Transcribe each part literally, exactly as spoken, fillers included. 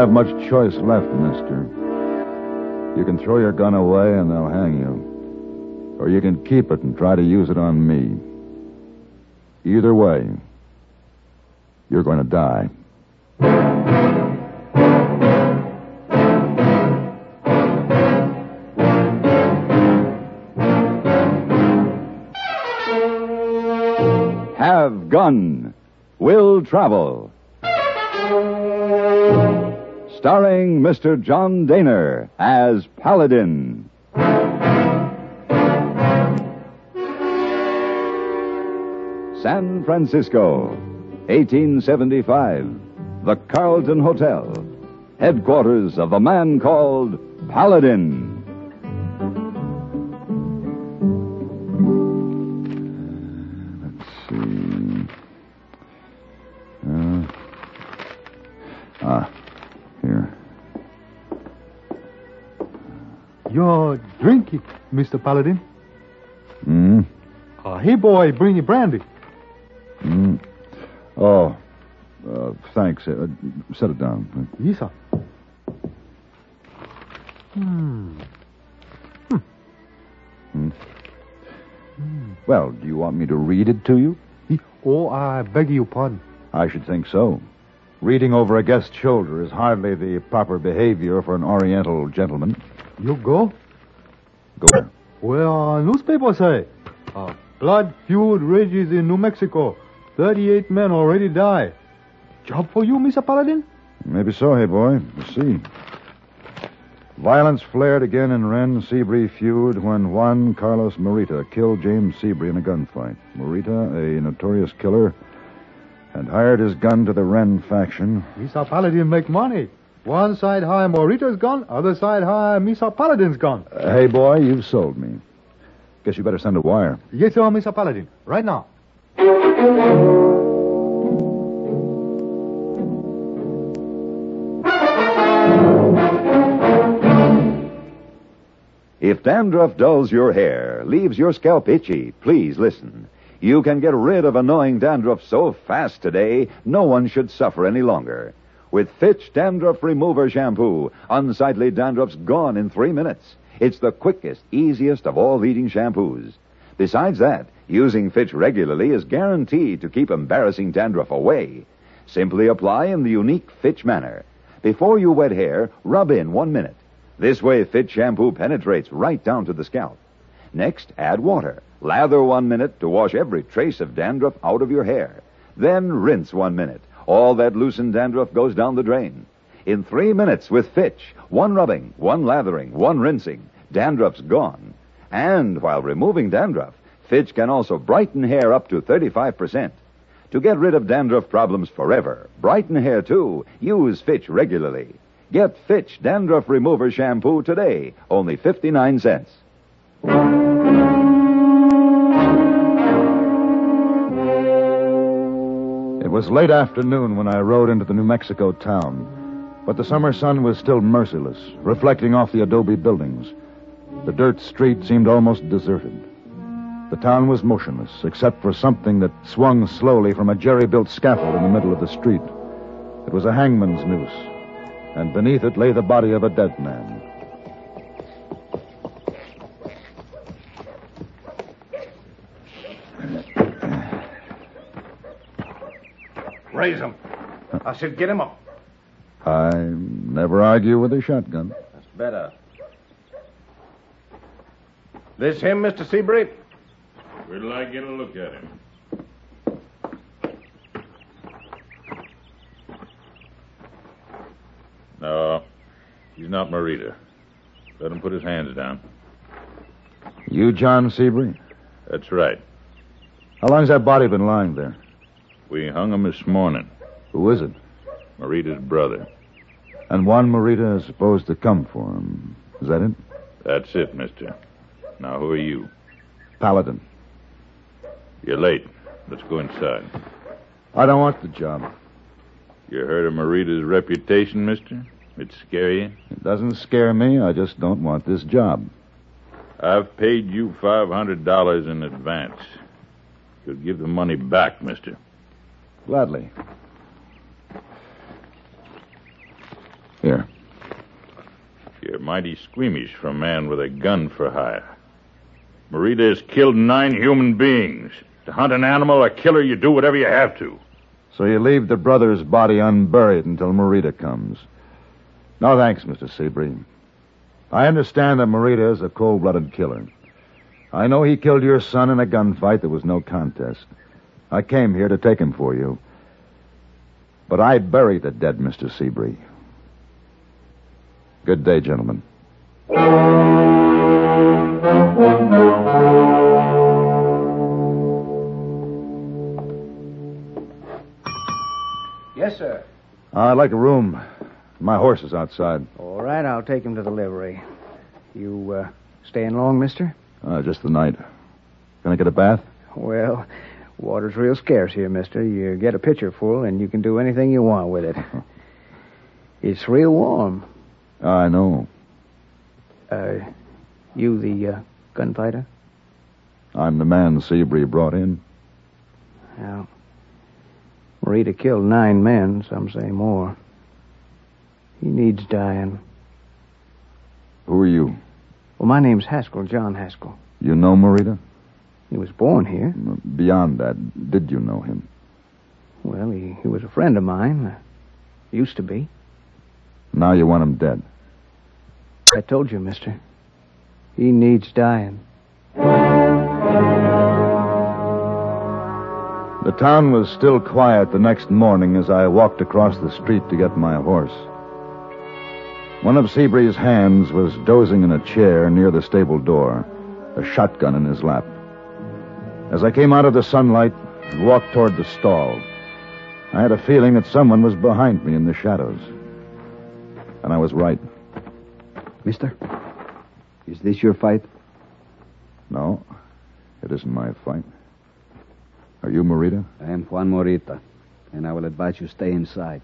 have much choice left, mister. You can throw your gun away and they'll hang you. Or you can keep it and try to use it on me. Either way, you're going to die. Have Gun. Will Travel. Starring Mister John Daner as Paladin. San Francisco, eighteen seventy-five. The Carlton Hotel. Headquarters of the man called Paladin. Ah, here. You're drinking, Mister Paladin. Hmm? Uh, hey, boy, bring you brandy. Hmm? Oh, uh, thanks. Uh, set it down. Yes, sir. Hmm. Hmm. Hmm. Well, do you want me to read it to you? Oh, I beg your pardon. I should think so. Reading over a guest's shoulder is hardly the proper behavior for an Oriental gentleman. You go? Go where? Well, uh, newspaper say, uh, blood feud rages in New Mexico. Thirty-eight men already died. Job for you, Mister Paladin? Maybe so, hey boy. We'll see. Violence flared again in Wren-Seabury feud when Juan Carlos Morita killed James Seabury in a gunfight. Morita, a notorious killer, had hired his gun to the Wren faction. Mister Paladin make money. One side hire Morita's gun, other side hire Mister Paladin's gun. Uh, hey, boy, you've sold me. Guess you better send a wire. Yes, sir, Mister Paladin. Right now. If dandruff dulls your hair, leaves your scalp itchy, please listen. You can get rid of annoying dandruff so fast today, no one should suffer any longer. With Fitch Dandruff Remover Shampoo, unsightly dandruff's gone in three minutes. It's the quickest, easiest of all leading shampoos. Besides that, using Fitch regularly is guaranteed to keep embarrassing dandruff away. Simply apply in the unique Fitch manner. Before you wet hair, rub in one minute. This way, Fitch shampoo penetrates right down to the scalp. Next, add water. Lather one minute to wash every trace of dandruff out of your hair. Then rinse one minute. All that loosened dandruff goes down the drain. In three minutes with Fitch, one rubbing, one lathering, one rinsing, dandruff's gone. And while removing dandruff, Fitch can also brighten hair up to thirty-five percent. To get rid of dandruff problems forever, brighten hair too, use Fitch regularly. Get Fitch Dandruff Remover Shampoo today, only fifty-nine cents. It was late afternoon when I rode into the New Mexico town, but the summer sun was still merciless, reflecting off the adobe buildings. The dirt street seemed almost deserted. The town was motionless, except for something that swung slowly from a jerry-built scaffold in the middle of the street. It was a hangman's noose, and beneath it lay the body of a dead man. Raise him. I said get him up. I never argue with a shotgun. That's better. This him, Mister Seabury? Where till I get a look at him? No, he's not Morita. Let him put his hands down. You John Seabury? That's right. How long's that body been lying there? We hung him this morning. Who is it? Morita's brother. And Juan Morita is supposed to come for him. Is that it? That's it, mister. Now, who are you? Paladin. You're late. Let's go inside. I don't want the job. You heard of Morita's reputation, mister? It scare you? It doesn't scare me. I just don't want this job. I've paid you five hundred dollars in advance. You'll give the money back, mister. Gladly. Here. You're mighty squeamish for a man with a gun for hire. Marita has killed nine human beings. To hunt an animal or kill her, you do whatever you have to. So you leave the brother's body unburied until Marita comes. No, thanks, Mister Seabury. I understand that Marita is a cold-blooded killer. I know he killed your son in a gunfight that was no contest. I came here to take him for you. But I bury the dead, Mister Seabury. Good day, gentlemen. Yes, sir. Uh, I'd like a room. My horse is outside. All right, I'll take him to the livery. You, uh, staying long, mister? Uh, just the night. Can I get a bath? Well, water's real scarce here, mister. You get a pitcher full, and you can do anything you want with it. It's real warm. I know. Uh, you the, uh, gunfighter? I'm the man Seabury brought in. Well, Marita killed nine men, some say more. He needs dying. Who are you? Well, my name's Haskell, John Haskell. You know Marita? He was born here. Beyond that, did you know him? Well, he, he was a friend of mine. Uh, used to be. Now you want him dead. I told you, mister. He needs dying. The town was still quiet the next morning as I walked across the street to get my horse. One of Seabury's hands was dozing in a chair near the stable door, a shotgun in his lap. As I came out of the sunlight and walked toward the stall, I had a feeling that someone was behind me in the shadows. And I was right. Mister, is this your fight? No, it isn't my fight. Are you Marita? I am Juan Morita, and I will advise you stay inside.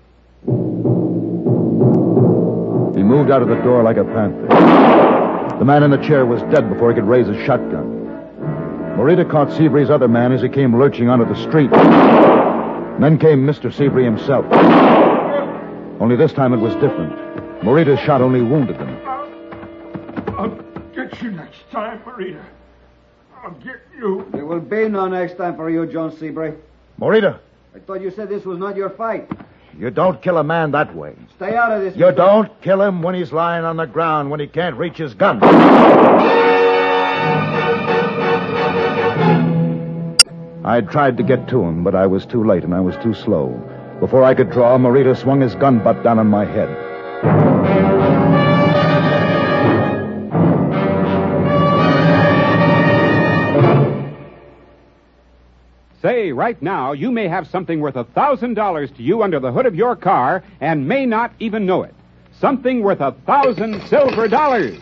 He moved out of the door like a panther. The man in the chair was dead before he could raise his shotgun. Morita caught Seabury's other man as he came lurching onto the street. And then came Mister Seabury himself. Only this time it was different. Morita's shot only wounded them. I'll get you next time, Marita. I'll get you. There will be no next time for you, John Seabury. Morita, I thought you said this was not your fight. you don't kill a man that way. Stay out of this. You mister. don't kill him when he's lying on the ground, when he can't reach his gun. I tried to get to him, but I was too late and I was too slow. Before I could draw, Morita swung his gun butt down on my head. Say, right now, you may have something worth a thousand dollars to you under the hood of your car and may not even know it. Something worth a thousand silver dollars.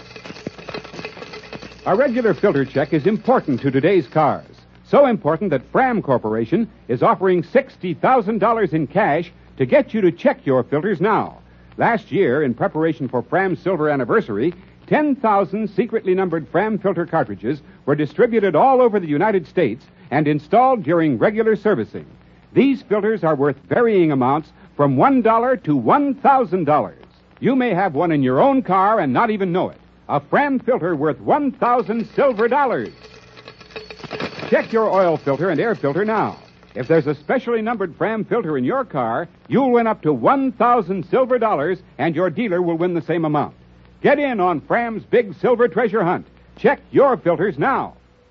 A regular filter check is important to today's cars. So important that Fram Corporation is offering sixty thousand dollars in cash to get you to check your filters now. Last year, in preparation for Fram's silver anniversary, ten thousand secretly numbered Fram filter cartridges were distributed all over the United States and installed during regular servicing. These filters are worth varying amounts from one dollar to one thousand dollars. You may have one in your own car and not even know it. A Fram filter worth one thousand silver dollars. Check your oil filter and air filter now. If there's a specially numbered Fram filter in your car, you'll win up to one thousand silver dollars, and your dealer will win the same amount. Get in on Fram's big silver treasure hunt. Check your filters now.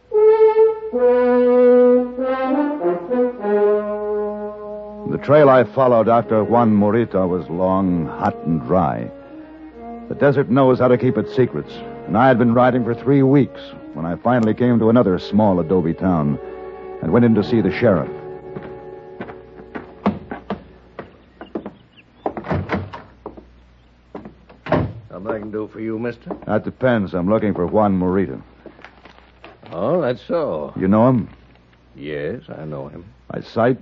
The trail I followed after Juan Morita was long, hot, and dry. The desert knows how to keep its secrets, and I had been riding for three weeks when I finally came to another small adobe town and went in to see the sheriff. Something I can do for you, mister? That depends. I'm looking for Juan Morita. Oh, that's so. You know him? Yes, I know him. By sight?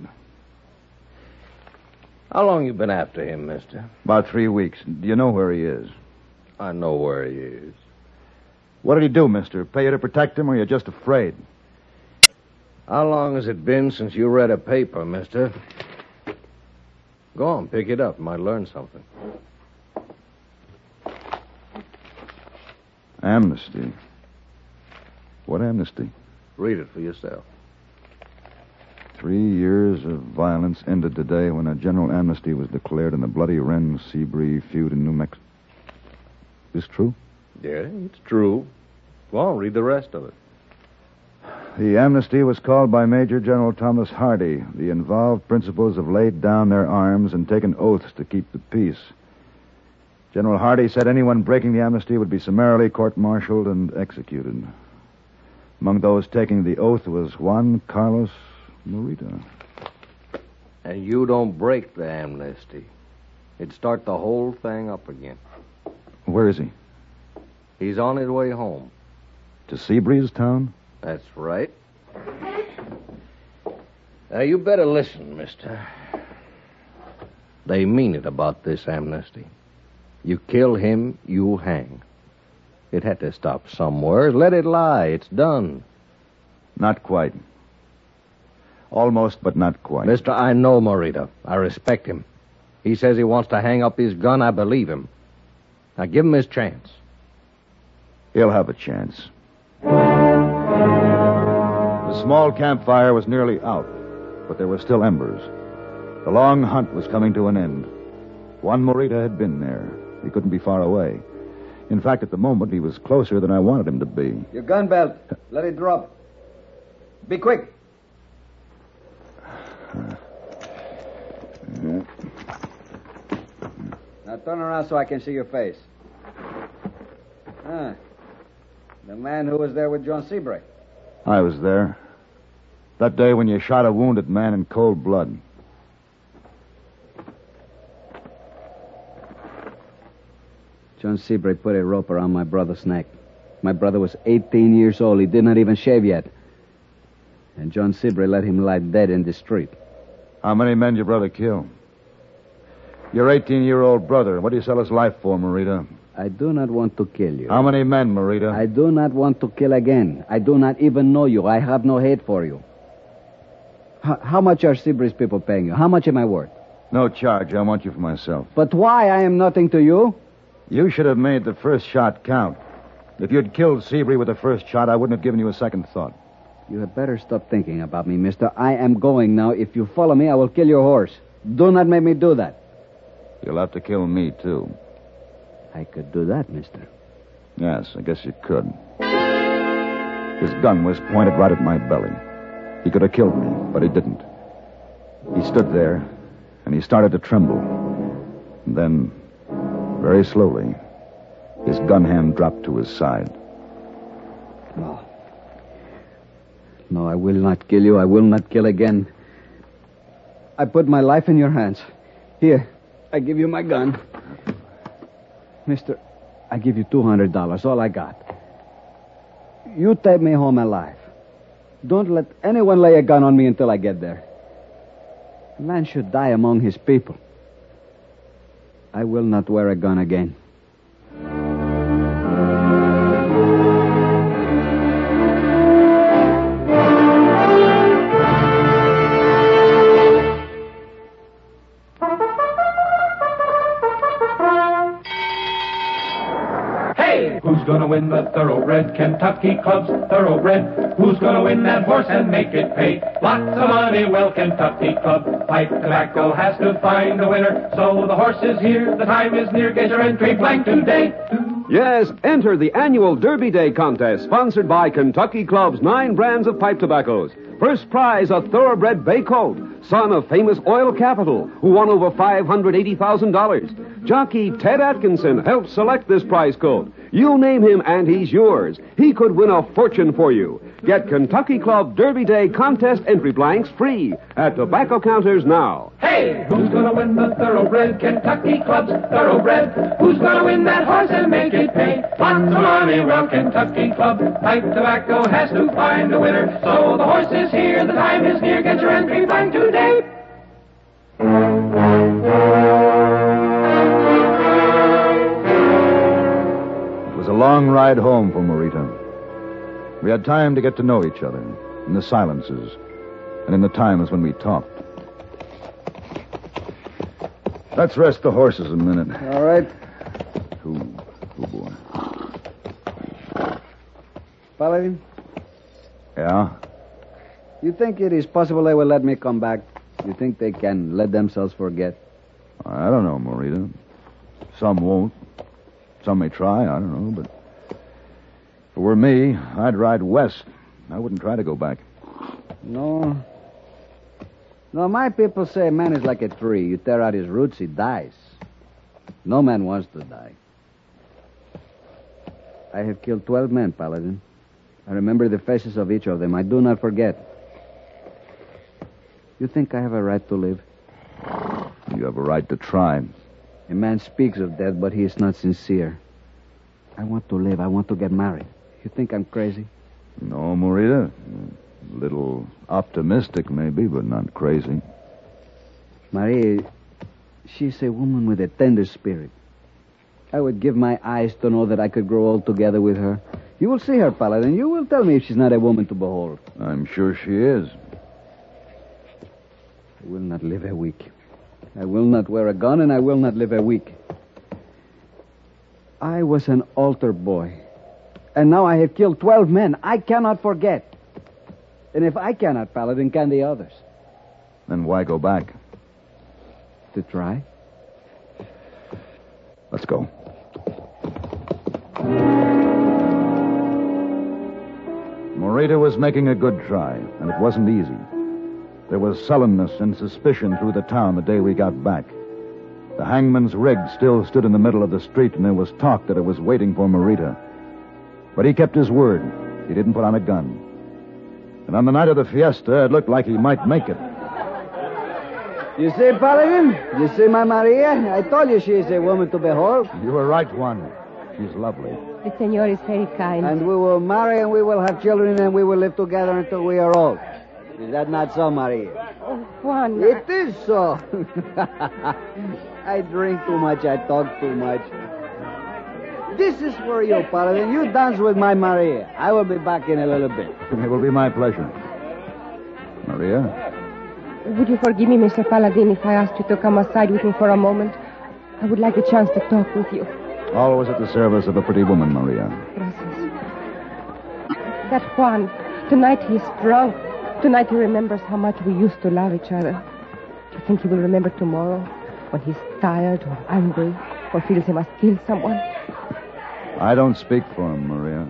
How long you been after him, mister? About three weeks. Do you know where he is? I know where he is. What did he do, mister? Pay you to protect him, or you're just afraid? How long has it been since you read a paper, mister? Go on, pick it up. You might learn something. Amnesty? What amnesty? Read it for yourself. Three years of violence ended today when a general amnesty was declared in the bloody Wren-Seabree feud in New Mexico. Is this true? Yeah, it's true. Go on, read the rest of it. The amnesty was called by Major General Thomas Hardy. The involved principals have laid down their arms and taken oaths to keep the peace. General Hardy said anyone breaking the amnesty would be summarily court-martialed and executed. Among those taking the oath was Juan Carlos Morita. And you don't break the amnesty. It'd start the whole thing up again. Where is he? He's on his way home. To Seabreeze Town? That's right. Now, you better listen, mister. They mean it about this amnesty. You kill him, you hang. It had to stop somewhere. Let it lie. It's done. Not quite. Almost, but not quite. Mister, I know Morita. I respect him. He says he wants to hang up his gun. I believe him. Now, give him his chance. He'll have a chance. The small campfire was nearly out, but there were still embers. The long hunt was coming to an end. Juan Morita had been there. He couldn't be far away. In fact, at the moment, he was closer than I wanted him to be. Your gun belt. Let it drop. Be quick. Now turn around so I can see your face. Ah. The man who was there with John Seabree. I was there. That day when you shot a wounded man in cold blood. John Seabree put a rope around my brother's neck. My brother was eighteen years old. He did not even shave yet. And John Seabree let him lie dead in the street. How many men did your brother kill? Your eighteen-year-old brother. What do you sell his life for, Morita? I do not want to kill you. How many men, Morita? I do not want to kill again. I do not even know you. I have no hate for you. H- how much are Seabree's people paying you? How much am I worth? No charge. I want you for myself. But why? I am nothing to you. You should have made the first shot count. If you'd killed Seabree with the first shot, I wouldn't have given you a second thought. You had better stop thinking about me, mister. I am going now. If you follow me, I will kill your horse. Do not make me do that. You'll have to kill me, too. I could do that, mister. Yes, I guess you could. His gun was pointed right at my belly. He could have killed me, but he didn't. He stood there, and he started to tremble. And then, very slowly, his gun hand dropped to his side. No. No, I will not kill you. I will not kill again. I put my life in your hands. Here, I give you my gun. Mister, I give you two hundred dollars, all I got. You take me home alive. Don't let anyone lay a gun on me until I get there. A man should die among his people. I will not wear a gun again. Who's gonna win the Thoroughbred Kentucky Club's Thoroughbred? Who's gonna win that horse and make it pay? Lots of money, well, Kentucky Club. Pipe Tobacco has to find a winner. So the horse is here, the time is near. Get your entry blank today. Yes, enter the annual Derby Day contest sponsored by Kentucky Club's nine brands of pipe tobaccos. First prize, a thoroughbred bay colt, son of famous oil capital, who won over five hundred eighty thousand dollars. Jockey Ted Atkinson helped select this prize colt. You name him and he's yours. He could win a fortune for you. Get Kentucky Club Derby Day contest entry blanks free at tobacco counters now. Hey, who's gonna win the Thoroughbred Kentucky Club's Thoroughbred? Who's gonna win that horse and make it pay? Lots of money, well, Kentucky Club. Pipe Tobacco has to find a winner. So the horse is here, the time is near. Get your entry blank today. It was a long ride home for Morita. We had time to get to know each other in the silences and in the times when we talked. Let's rest the horses a minute. All right. Oh, oh boy. Paladin, Yeah? you think it is possible they will let me come back? You think they can let themselves forget? I don't know, Morita. Some won't. Some may try, I don't know, but if it were me, I'd ride west. I wouldn't try to go back. No. No, my people say a man is like a tree. You tear out his roots, he dies. No man wants to die. I have killed twelve men, Paladin. I remember the faces of each of them. I do not forget. You think I have a right to live? You have a right to try. A man speaks of death, but he is not sincere. I want to live. I want to get married. You think I'm crazy? No, Morita. A little optimistic, maybe, but not crazy. Maria, she's a woman with a tender spirit. I would give my eyes to know that I could grow old together with her. You will see her, Paladin. You will tell me if she's not a woman to behold. I'm sure she is. I will not live a week. I will not wear a gun, and I will not live a week. I was an altar boy, and now I have killed twelve men. I cannot forget. And if I cannot, Paladin, can the others? Then why go back? To try? Let's go. Morita was making a good try, and it wasn't easy. There was sullenness and suspicion through the town the day we got back. The hangman's rig still stood in the middle of the street, and there was talk that it was waiting for Morita. But he kept his word. He didn't put on a gun. And on the night of the fiesta, it looked like he might make it. You see, Paladin? You see my Maria? I told you she is a woman to behold. You were right, Juan. She's lovely. The senor is very kind. And we will marry and we will have children and we will live together until we are old. Is that not so, Maria? Oh, Juan. It is so. I drink too much. I talk too much. This is for you, Paladin. You dance with my Maria. I will be back in a little bit. It will be my pleasure. Maria? Would you forgive me, Mister Paladin, if I asked you to come aside with me for a moment? I would like a chance to talk with you. Always at the service of a pretty woman, Maria. Gracias. That Juan, tonight he is drunk. Tonight he remembers how much we used to love each other. Do you think he will remember tomorrow when he's tired or angry or feels he must kill someone? I don't speak for him, Maria.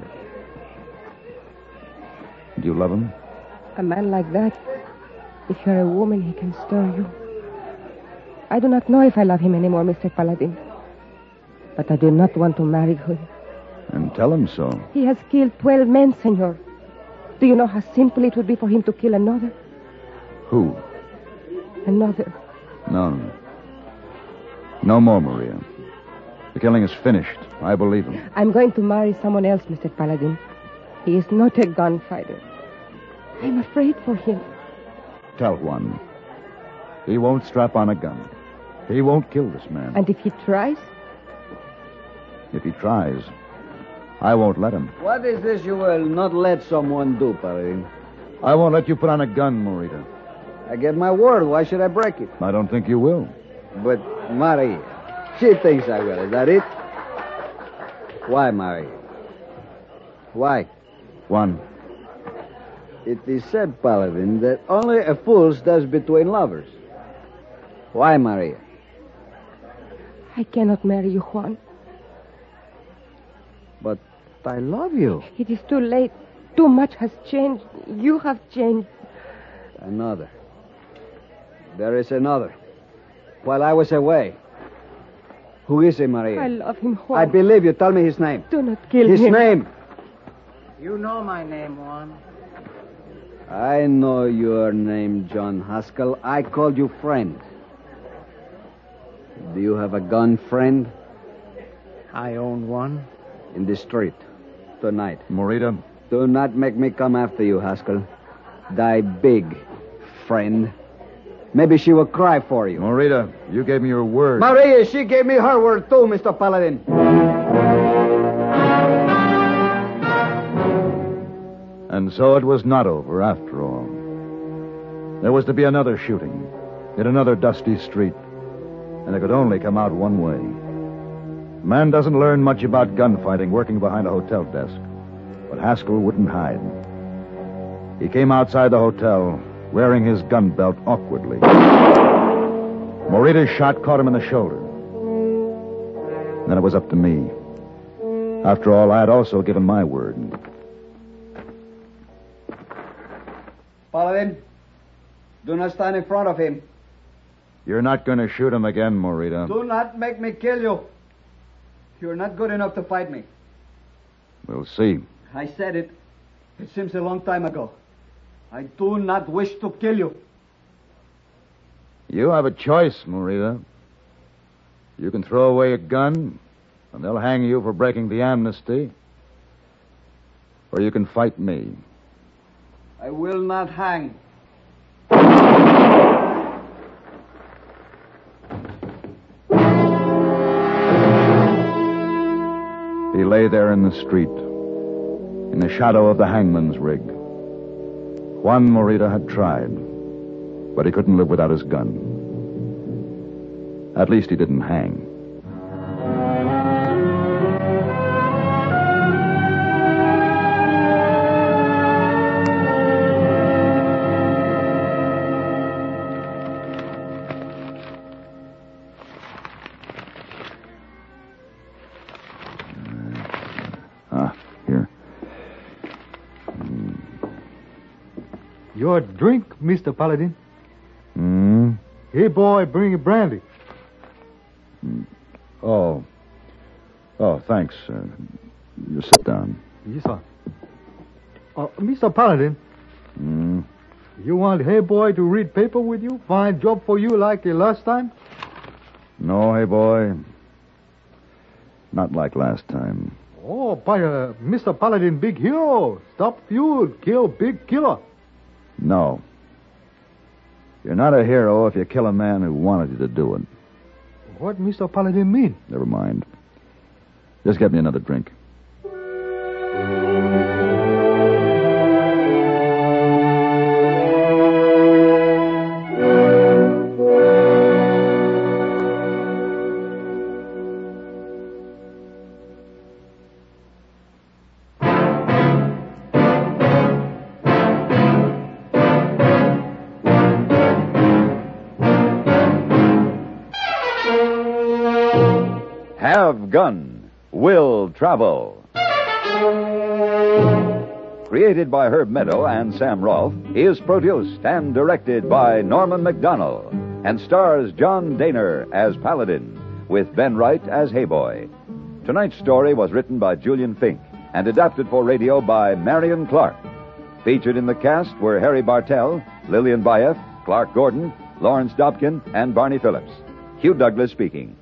Do you love him? A man like that, if you're a woman, he can stir you. I do not know if I love him anymore, Mister Paladin. But I do not want to marry him. And tell him so. He has killed twelve men, senor. Do you know how simple it would be for him to kill another? Who? Another. No. No more, Maria. The killing is finished. I believe him. I'm going to marry someone else, Mister Paladin. He is not a gunfighter. I'm afraid for him. Tell Juan. He won't strap on a gun. He won't kill this man. And if he tries? If he tries, I won't let him. What is this you will not let someone do, Paladin? I won't let you put on a gun, Morita. I get my word. Why should I break it? I don't think you will. But Maria, she thinks I will. Is that it? Why, Maria? Why? Juan. It is said, Paladin, that only a fool does between lovers. Why, Maria? I cannot marry you, Juan. But I love you. It is too late. Too much has changed. You have changed. Another. There is another. While I was away. Who is he, Maria? I love him, Juan. I believe you. Tell me his name. Do not kill his him. His name. You know my name, Juan. I know your name, John Haskell. I called you friend. Do you have a gun, friend? I own one. In the street. Tonight. Morita. Do not make me come after you, Haskell. Die big, friend. Maybe she will cry for you. Morita, you gave me your word. Maria, she gave me her word too, Mister Paladin. And so it was not over after all. There was to be another shooting in another dusty street, and it could only come out one way. A man doesn't learn much about gunfighting working behind a hotel desk. But Haskell wouldn't hide. He came outside the hotel, wearing his gun belt awkwardly. Morita's shot caught him in the shoulder. Then it was up to me. After all, I had also given my word. Paladin, do not stand in front of him. You're not going to shoot him again, Morita. Do not make me kill you. You're not good enough to fight me. We'll see. I said it. It seems a long time ago. I do not wish to kill you. You have a choice, Morita. You can throw away a gun, and they'll hang you for breaking the amnesty. Or you can fight me. I will not hang. He lay there in the street, in the shadow of the hangman's rig. Juan Morita had tried, but he couldn't live without his gun. At least he didn't hang. Your drink, Mister Paladin. Hmm? Hey, boy, bring a brandy. Oh. Oh, thanks. Uh, you sit down. Yes, sir. Uh, Mister Paladin. Hmm? You want Hey Boy to read paper with you? Find job for you like the last time? No, hey, boy. Not like last time. Oh, but uh, Mister Paladin, big hero. Stop feud, kill big killer. No. You're not a hero if you kill a man who wanted you to do it. What Mister Paladin mean? Never mind. Just get me another drink. Have Gun, Will Travel. Created by Herb Meadow and Sam Rolfe, is produced and directed by Norman McDonnell and stars John Daner as Paladin, with Ben Wright as Hey Boy. Tonight's story was written by Julian Fink and adapted for radio by Marion Clark. Featured in the cast were Harry Bartell, Lillian Bayef, Clark Gordon, Lawrence Dobkin, and Barney Phillips. Hugh Douglas speaking.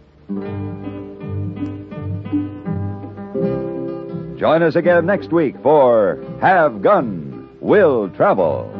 Join us again next week for Have Gun, Will Travel.